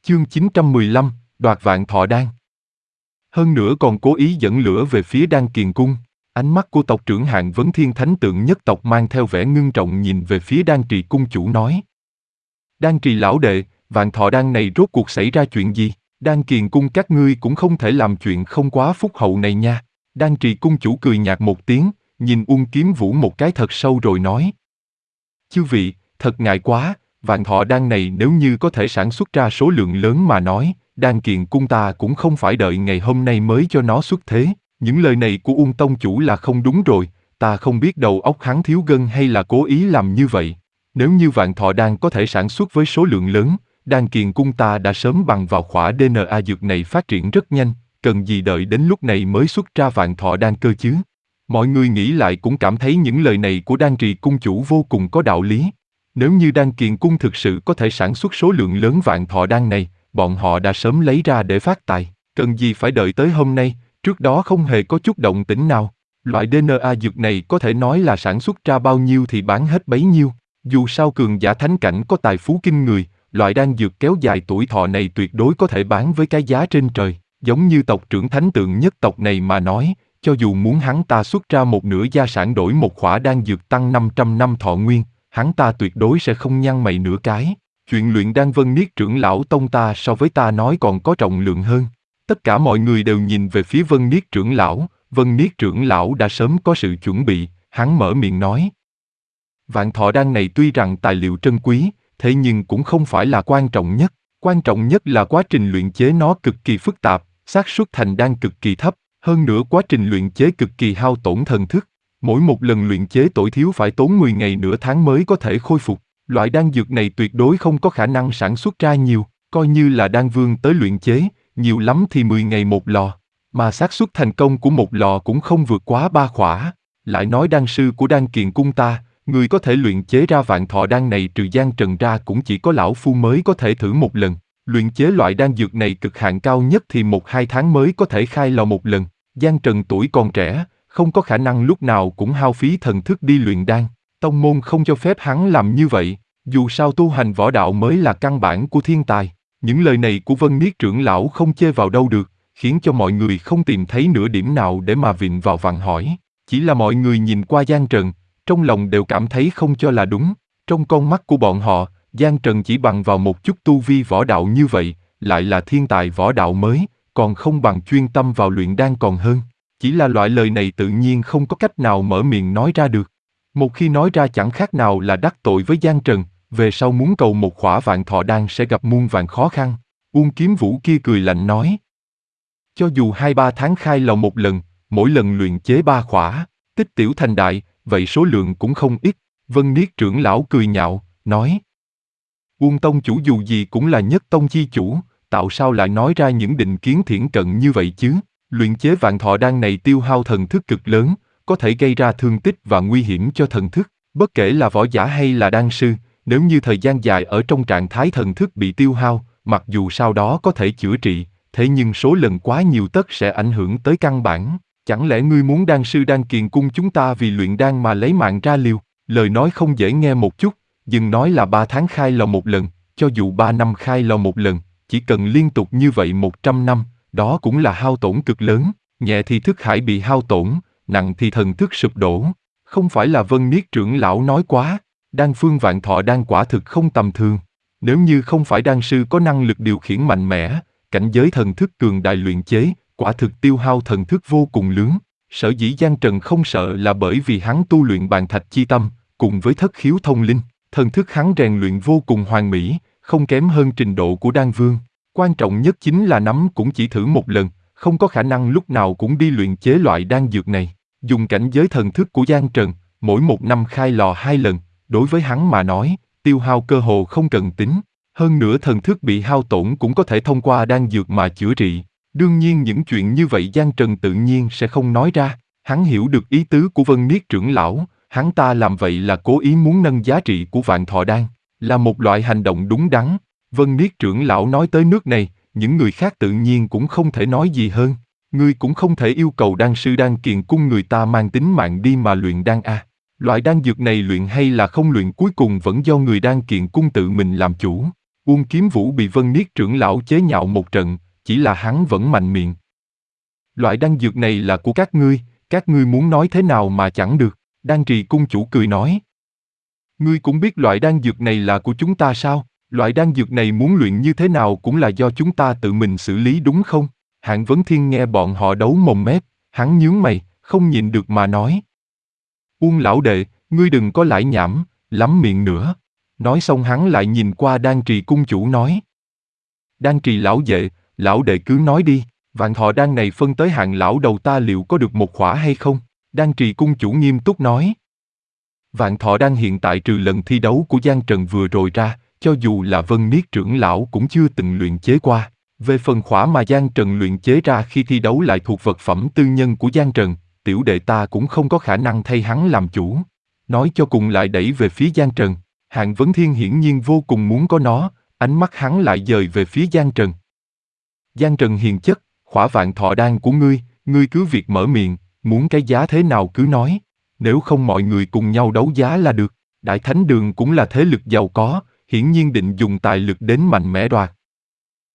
Chương 915, đoạt vạn thọ đan. Hơn nữa còn cố ý dẫn lửa về phía Đan Kiền Cung. Ánh mắt của tộc trưởng Hạng Vấn Thiên Thánh Tượng nhất tộc mang theo vẻ ngưng trọng nhìn về phía Đan Trì cung chủ nói. Đan Trì lão đệ, vạn thọ đan này rốt cuộc xảy ra chuyện gì? Đan Kiền Cung các ngươi cũng không thể làm chuyện không quá phúc hậu này nha. Đan Trì cung chủ cười nhạt một tiếng, nhìn Uông Kiếm Vũ một cái thật sâu rồi nói. Chư vị, thật ngại quá, vạn thọ đan này nếu như có thể sản xuất ra số lượng lớn mà nói, Đan Kiền Cung ta cũng không phải đợi ngày hôm nay mới cho nó xuất thế. Những lời này của Uông tông chủ là không đúng rồi, ta không biết đầu óc hắn thiếu gân hay là cố ý làm như vậy. Nếu như vạn thọ đan có thể sản xuất với số lượng lớn, Đan Kiền Cung ta đã sớm bằng vào khỏa DNA dược này phát triển rất nhanh, cần gì đợi đến lúc này mới xuất ra vạn thọ đan cơ chứ? Mọi người nghĩ lại cũng cảm thấy những lời này của Đan Trì cung chủ vô cùng có đạo lý. Nếu như Đan Kiền Cung thực sự có thể sản xuất số lượng lớn vạn thọ đan này, bọn họ đã sớm lấy ra để phát tài, cần gì phải đợi tới hôm nay, trước đó không hề có chút động tĩnh nào. Loại DNA dược này có thể nói là sản xuất ra bao nhiêu thì bán hết bấy nhiêu. Dù sao cường giả thánh cảnh có tài phú kinh người, loại đan dược kéo dài tuổi thọ này tuyệt đối có thể bán với cái giá trên trời. Giống như tộc trưởng Thánh Tượng nhất tộc này mà nói, cho dù muốn hắn ta xuất ra một nửa gia sản đổi một khỏa đan dược tăng 500 năm thọ nguyên, hắn ta tuyệt đối sẽ không nhăn mày nửa cái. Chuyện luyện đan Vân Niết trưởng lão tông ta so với ta nói còn có trọng lượng hơn. Tất cả mọi người đều nhìn về phía Vân Niết trưởng lão, Vân Niết trưởng lão đã sớm có sự chuẩn bị, hắn mở miệng nói. Vạn thọ đan này tuy rằng tài liệu trân quý, thế nhưng cũng không phải là quan trọng nhất là quá trình luyện chế nó cực kỳ phức tạp, xác suất thành đan cực kỳ thấp, hơn nữa quá trình luyện chế cực kỳ hao tổn thần thức. Mỗi một lần luyện chế tối thiểu phải tốn 10 ngày nửa tháng mới có thể khôi phục. Loại đan dược này tuyệt đối không có khả năng sản xuất ra nhiều, coi như là đan vương tới luyện chế, nhiều lắm thì 10 ngày một lò, mà xác suất thành công của một lò cũng không vượt quá 3 khỏa. Lại nói đan sư của Đan Kiền Cung ta, người có thể luyện chế ra vạn thọ đan này trừ Giang Trần ra cũng chỉ có lão phu mới có thể thử một lần. Luyện chế loại đan dược này cực hạn cao nhất thì 1-2 tháng mới có thể khai lò một lần. Giang Trần tuổi còn trẻ, không có khả năng lúc nào cũng hao phí thần thức đi luyện đan. Tông môn không cho phép hắn làm như vậy, dù sao tu hành võ đạo mới là căn bản của thiên tài. Những lời này của Vân Niết trưởng lão không chê vào đâu được, khiến cho mọi người không tìm thấy nửa điểm nào để mà vịn vào vặn hỏi. Chỉ là mọi người nhìn qua Giang Trần, trong lòng đều cảm thấy không cho là đúng. Trong con mắt của bọn họ, Giang Trần chỉ bằng vào một chút tu vi võ đạo như vậy, lại là thiên tài võ đạo mới, còn không bằng chuyên tâm vào luyện đan còn hơn. Chỉ là loại lời này tự nhiên không có cách nào mở miệng nói ra được. Một khi nói ra chẳng khác nào là đắc tội với Giang Trần, về sau muốn cầu một khỏa vạn thọ đan sẽ gặp muôn vàn khó khăn. Uông Kiếm Vũ kia cười lạnh nói. Cho dù 2-3 tháng khai lò một lần, mỗi lần luyện chế 3 khỏa, tích tiểu thành đại, vậy số lượng cũng không ít. Vân Niết trưởng lão cười nhạo, nói. Uông tông chủ dù gì cũng là nhất tông chi chủ, tạo sao lại nói ra những định kiến thiển cận như vậy chứ? Luyện chế vạn thọ đan này tiêu hao thần thức cực lớn, có thể gây ra thương tích và nguy hiểm cho thần thức. Bất kể là võ giả hay là đan sư, nếu như thời gian dài ở trong trạng thái thần thức bị tiêu hao, mặc dù sau đó có thể chữa trị, thế nhưng số lần quá nhiều tất sẽ ảnh hưởng tới căn bản. Chẳng lẽ ngươi muốn đan sư Đan Kiền Cung chúng ta vì luyện đan mà lấy mạng ra liều? Lời nói không dễ nghe một chút, đừng nói là 3 tháng khai lò một lần, cho dù 3 năm khai lò một lần, chỉ cần liên tục như vậy 100 năm, đó cũng là hao tổn cực lớn, nhẹ thì thức hải bị hao tổn, nặng thì thần thức sụp đổ. Không phải là Vân Niết trưởng lão nói quá, đan phương vạn thọ đan quả thực không tầm thường. Nếu như không phải đan sư có năng lực điều khiển mạnh mẽ, cảnh giới thần thức cường đại luyện chế, quả thực tiêu hao thần thức vô cùng lớn. Sở dĩ Giang Trần không sợ là bởi vì hắn tu luyện bàn thạch chi tâm, cùng với thất khiếu thông linh, thần thức hắn rèn luyện vô cùng hoàn mỹ, không kém hơn trình độ của đan vương. Quan trọng nhất chính là nắm cũng chỉ thử một lần, không có khả năng lúc nào cũng đi luyện chế loại đan dược này. Dùng cảnh giới thần thức của Giang Trần, mỗi 1 năm khai lò 2 lần, đối với hắn mà nói, tiêu hao cơ hồ không cần tính. Hơn nữa thần thức bị hao tổn cũng có thể thông qua đan dược mà chữa trị. Đương nhiên những chuyện như vậy Giang Trần tự nhiên sẽ không nói ra. Hắn hiểu được ý tứ của Vân Niết trưởng lão, hắn ta làm vậy là cố ý muốn nâng giá trị của vạn thọ đan, là một loại hành động đúng đắn. Vân Niết trưởng lão nói tới nước này, những người khác tự nhiên cũng không thể nói gì hơn. Ngươi cũng không thể yêu cầu đan sư Đan Kiền Cung người ta mang tính mạng đi mà luyện đan a. Loại đan dược này luyện hay là không luyện cuối cùng vẫn do người Đan Kiền Cung tự mình làm chủ. Uông Kiếm Vũ bị Vân Niết trưởng lão chế nhạo một trận, chỉ là hắn vẫn mạnh miệng. Loại đan dược này là của các ngươi muốn nói thế nào mà chẳng được, Đan Trì cung chủ cười nói. Ngươi cũng biết loại đan dược này là của chúng ta sao? Loại đan dược này muốn luyện như thế nào cũng là do chúng ta tự mình xử lý đúng không? Hạng Vấn Thiên nghe bọn họ đấu mồm mép, hắn nhướng mày, không nhịn được mà nói. Uông lão đệ, ngươi đừng có lải nhảm, lắm miệng nữa. Nói xong hắn lại nhìn qua Đan Trì cung chủ nói. Đan Trì lão đệ cứ nói đi, vạn thọ đan này phân tới Hạng lão đầu ta liệu có được một khỏa hay không? Đan Trì cung chủ nghiêm túc nói. Vạn thọ đan hiện tại trừ lần thi đấu của Giang Trần vừa rồi ra, cho dù là Vân Niết trưởng lão cũng chưa từng luyện chế qua. Về phần khỏa mà Giang Trần luyện chế ra khi thi đấu lại thuộc vật phẩm tư nhân của Giang Trần, tiểu đệ ta cũng không có khả năng thay hắn làm chủ. Nói cho cùng lại đẩy về phía Giang Trần. Hạng Vấn Thiên hiển nhiên vô cùng muốn có nó, ánh mắt hắn lại dời về phía Giang Trần. Giang Trần hiền chất, khỏa vạn thọ đan của ngươi cứ việc mở miệng, muốn cái giá thế nào cứ nói. Nếu không mọi người cùng nhau đấu giá là được. Đại Thánh Đường cũng là thế lực giàu có, hiển nhiên định dùng tài lực đến mạnh mẽ đoạt.